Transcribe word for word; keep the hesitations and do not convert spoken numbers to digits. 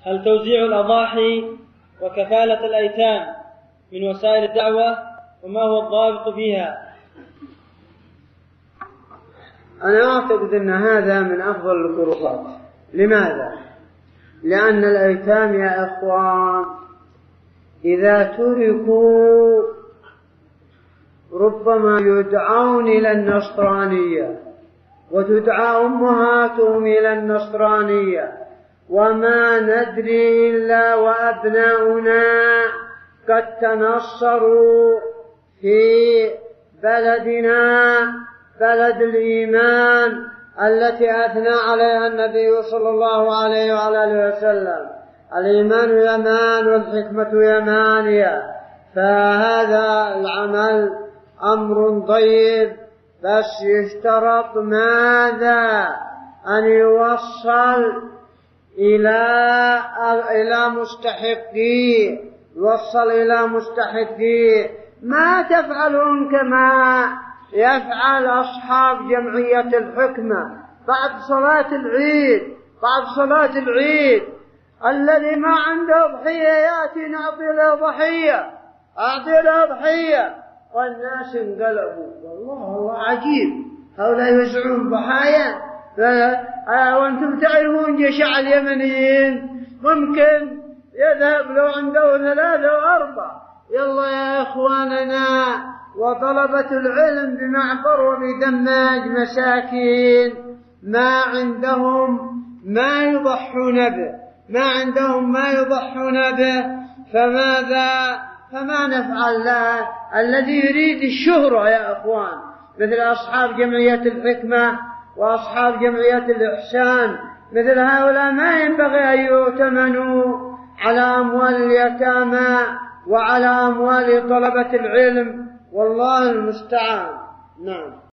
هل توزيع الأضاحي وكفالة الأيتام من وسائل الدعوة، وما هو الضابط فيها؟ أنا أعتقد أن هذا من أفضل القربات. لماذا؟ لأن الأيتام يا إخوان إذا تركوا ربما يدعون إلى النصرانية، وتدعى أمهاتهم إلى النصرانية، وما ندري إلا وأبناؤنا قد تنصروا في بلدنا بلد الإيمان التي أثنى عليها النبي صلى الله عليه وعلى آله وسلم: الإيمان يمان والحكمة يمانية. فهذا العمل أمر طيب، بس يشترط ماذا؟ أن يوصل إلى إلى مستحقيه، يوصل إلى صلاحيته، ما تفعلون كما يفعل أصحاب جمعية الحكمة بعد صلاة العيد بعد صلاة العيد الذي ما عنده ضحية يأتي نعطي له ضحية أعطي له ضحية، والناس انقلبوا. والله والله عجيب، هؤلاء يوزعون ضحايا وأنتم تعرفون جشع اليمنيين ممكن يذهب لو عنده ثلاثة وأربعة. يلا يا إخواننا وطلبة العلم بمعبر وبدماج مساكين ما عندهم ما يضحون به ما عندهم ما يضحون به فماذا فما نفعل له؟ الذي يريد الشهرة يا أخوان مثل أصحاب جمعية الحكمة وأصحاب جمعية الإحسان، مثل هؤلاء ما ينبغي أن يؤتمنوا على أموال اليتامى وعلى أموال طلبة العلم، والله المستعان. نعم.